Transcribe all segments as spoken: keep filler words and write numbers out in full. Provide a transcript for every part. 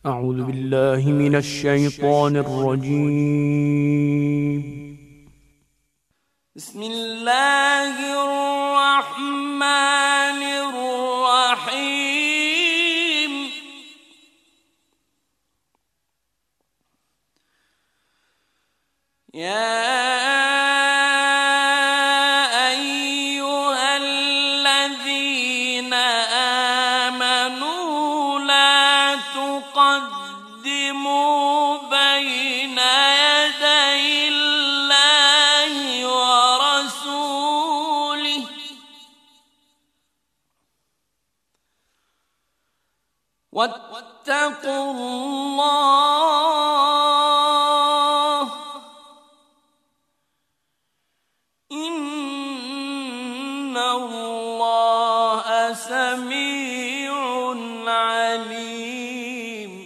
أعوذ بالله من الشيطان الرجيم. بسم الله الرحمن الرحيم. يا واتقوا الله إن الله سميع عليم.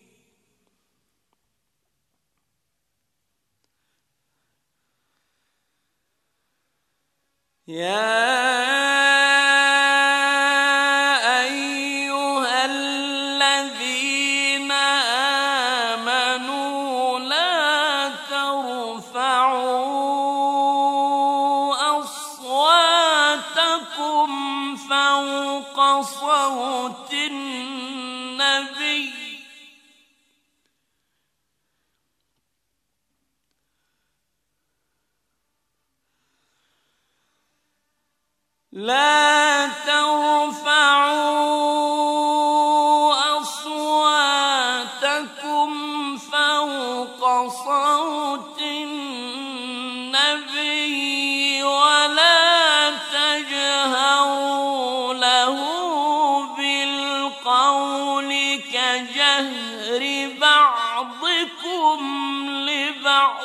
يا صوت النبي لا ترفعوا أصواتكم فوق صوت النبي ولا تجهروا له بالقول كجهر بعضكم لبعض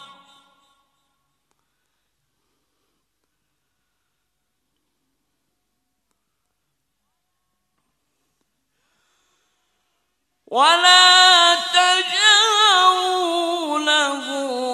ولا تجهروا له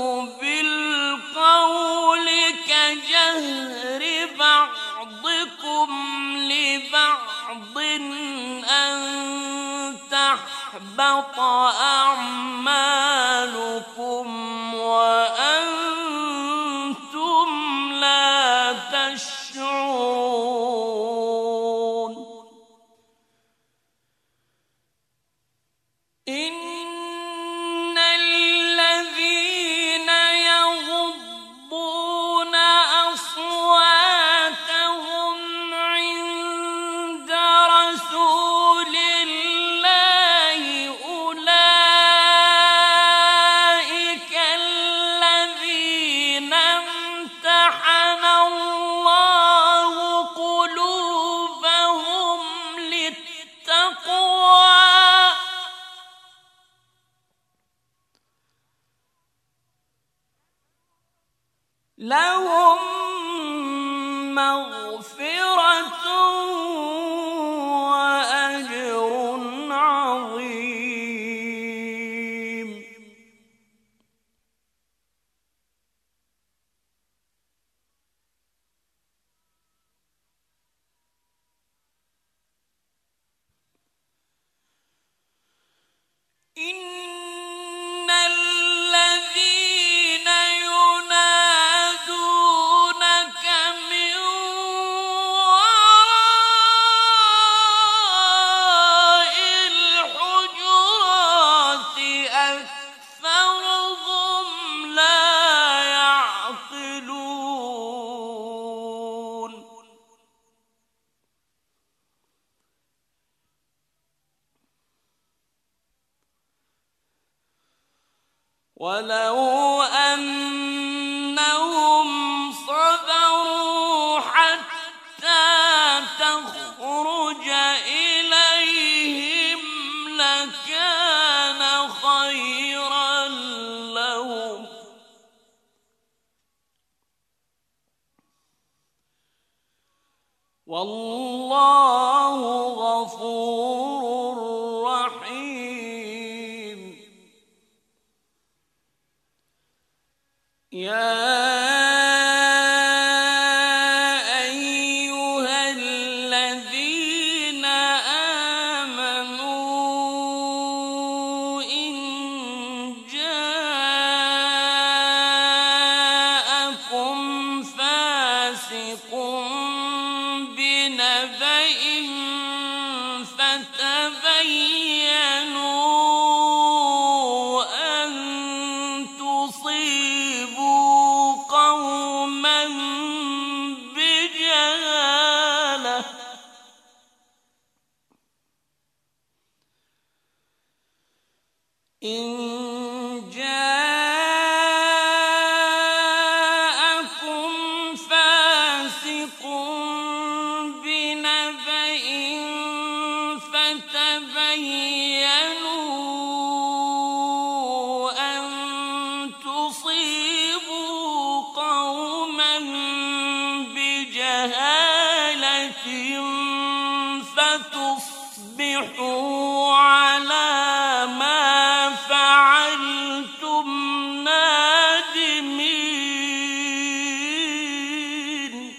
بالقول كجهر بعضكم لبعض أن تحبط أعمالكم وأنتم لا تشعرون. إن الذين يغضون أصواتهم عند رسول الله أولئك الذين امتحن الله قلوبهم للتقوى لهم مغفرة وأجر عظيم. إن الذين ينادونك من وراء الحجرات أكثرهم لا يعقلون. ولو أنهم صبروا حتى تخرج إليهم لكان خيرا لهم والله غفور رحيم. يا أيها الذين آمنوا إن جاءكم فاسق بنبأ فتبينوا أن تصيبوا قوما بجهالة فتصبحوا على ما فعلتم نادمين.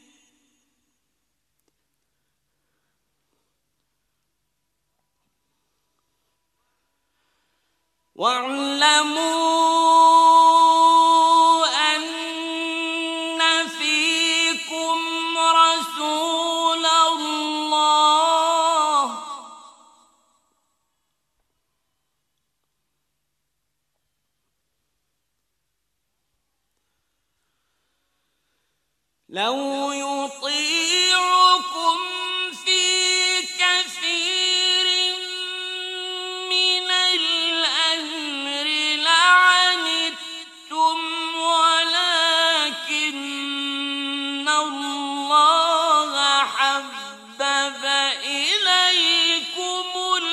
واعلموا أن فيكم رسول الله لو يطيعكم في كثير من الأمر لعنتم ولكن الله حبب إليكم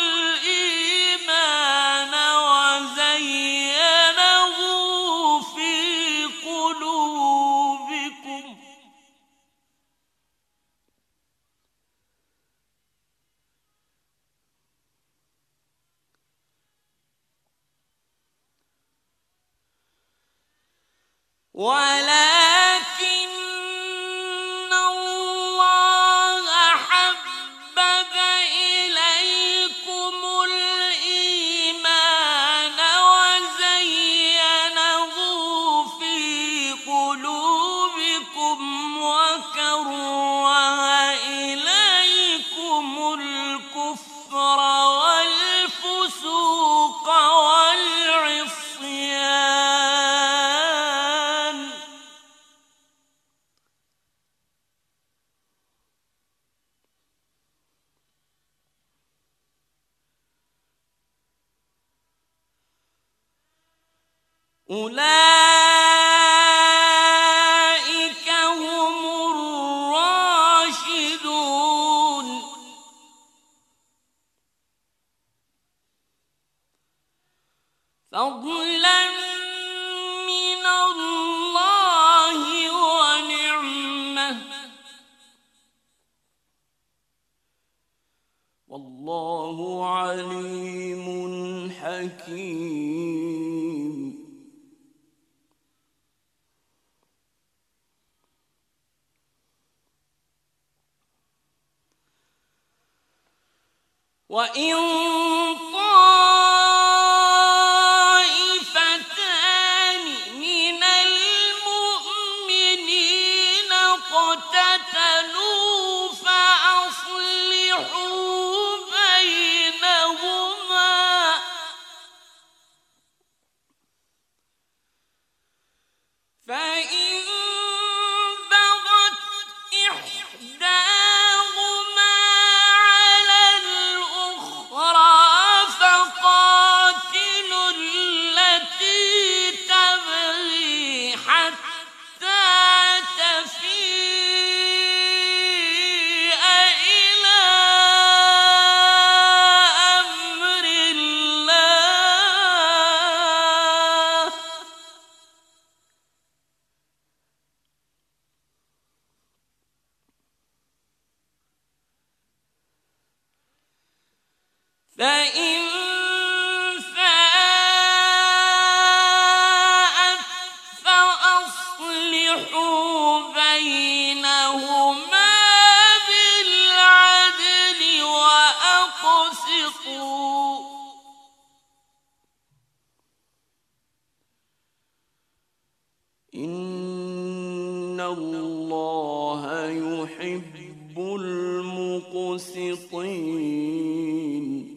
الإيمان وزينه في قلوبكم ولكن الله حبب إليكم الإيمان وزينه في قلوبكم وكره إليكم الكفر والفسوق والعصيان أولئك هم الراشدون فضلا من الله ونعمة والله عليم حكيم. وإن طائفتان من المؤمنين اقتتلوا فأصلحوا بينهما فإن بغت إحداهما على الأخرى فقاتلوا التي تبغي حتى تفيء إلى أمر الله فإن فاءت فأصلحوا بينهما بالعدل وأقسطوا إن الله يحب المقسطين.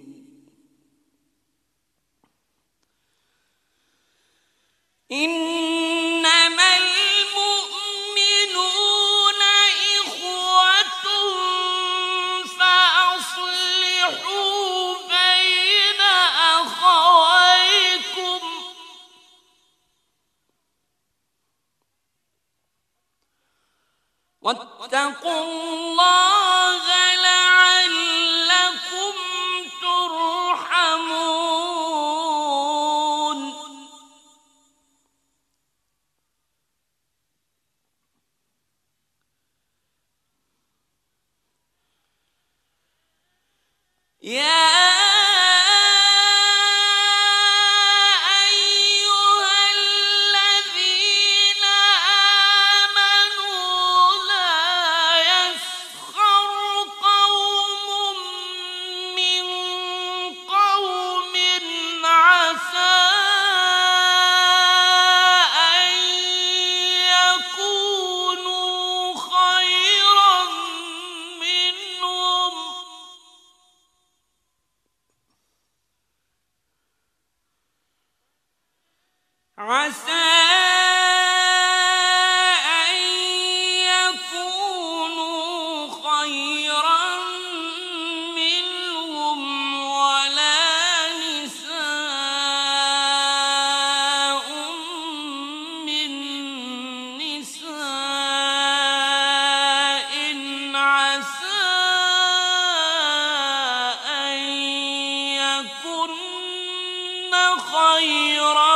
إنما المؤمنون إخوة فأصلحوا بين أخويكم واتقوا الله لعلكم ترحمون يا عسى أن يكونوا خيرا منهم ولا نساء من نساء عسى أن يكن خيرا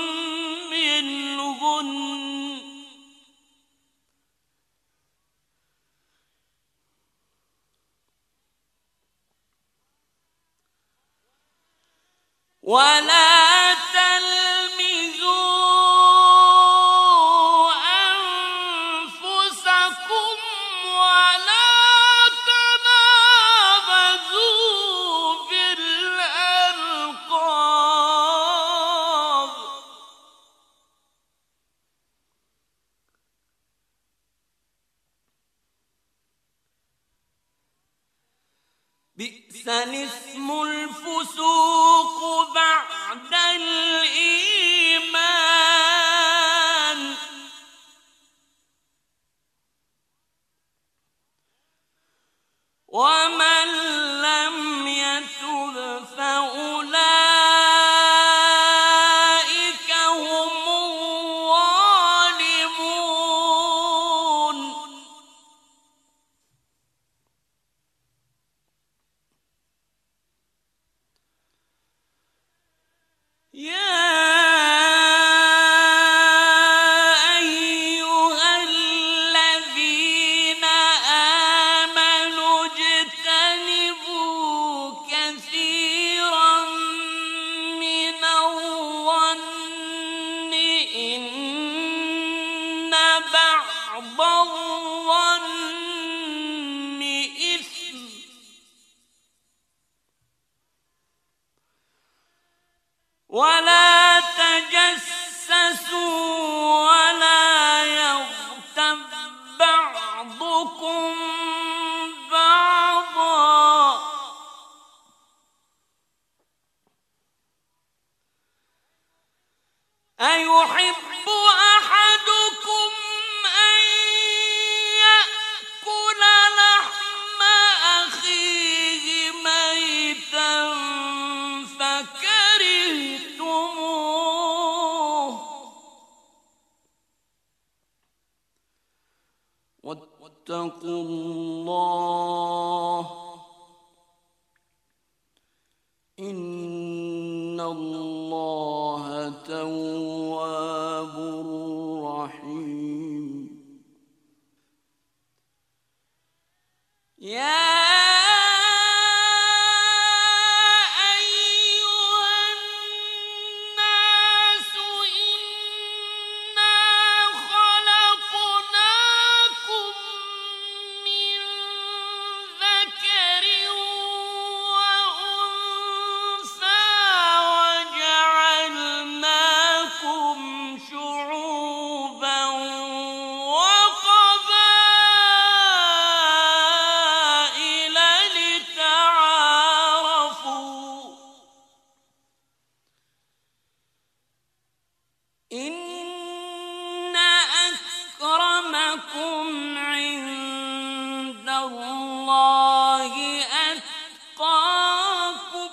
ولا تلمزوا أنفسكم ولا تنابزوا بالألقاب بئس الاسم الفسوق بعد الإيمان ومن لم يتب فأولئك هم الظالمون يا أيها الذين آمنوا اجتنبوا كثيرا من الظن إن بعض الظن إثم ولا تجسسوا ولا يغتب بعضكم بعضا أيحب أحدكم أن يأكل لحم أخيه ميتا فكرهتموه واتقوا الله إن الله تواب رحيم يا إن أكرمكم عند الله أتقاكم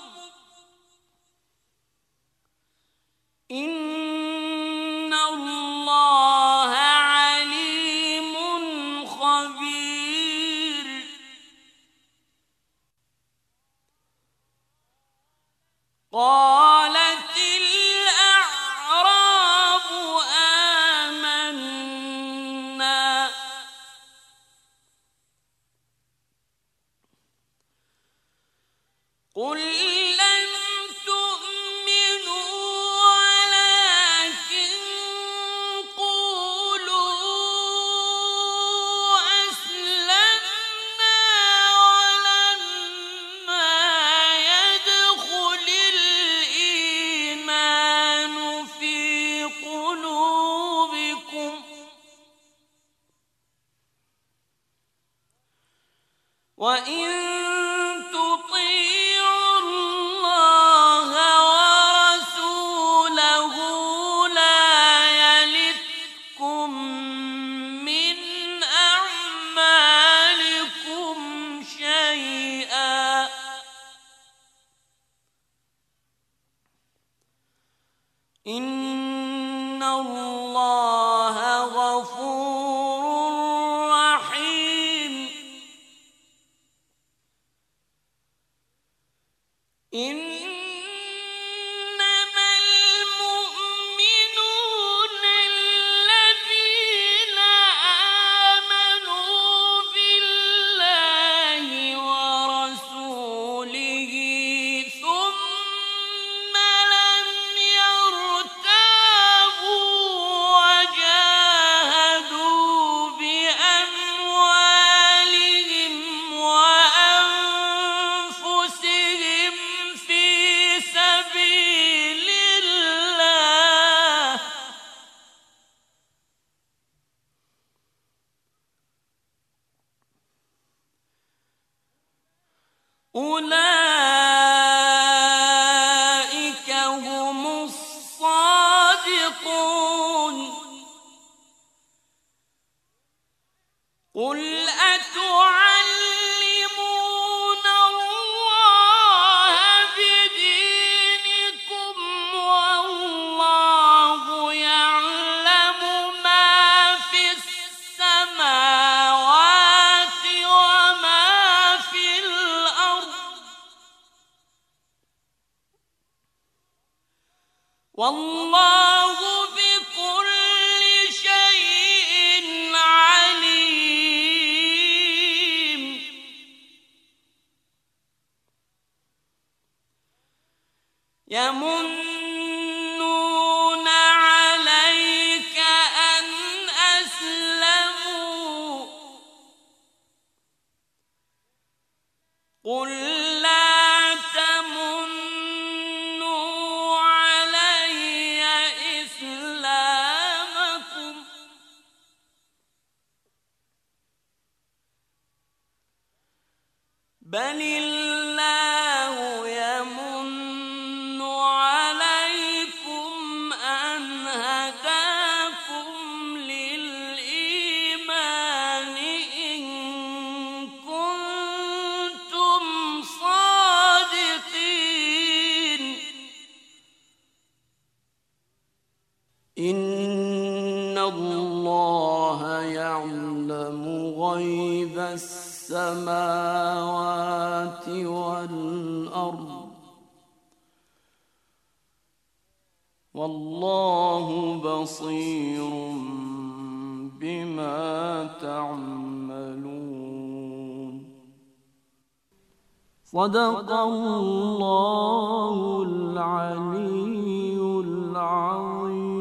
إن الله عليم خبير قالت الأعراب آمنا قل لم تؤمنوا ولكن قولوا أسلمنا ولما يدخل الإيمان في قلوبكم وإن تطيعوا الله ورسوله لا يلتكم من أعمالكم شيئا إن الله غفور رحيم إنما المؤمنون الذين آمنوا بالله ورسوله ثم لم يرتابوا وجاهدوا بأموالهم وأنفسهم في سبيل الله أولئك هم الصادقون قل أتعلمون الله بدينكم والله يعلم ما في السماوات وما في الأرض والله بكل شيء عليم يمنون عليك أن أسلموا قل لا تمنوا علي إسلامكم بل الله يمن عليكم أن هداكم للإيمان إن كنتم صادقين إن الله يعلم غيب السماوات والأرض والله بصير بما تعملون صدق الله العلي العظيم.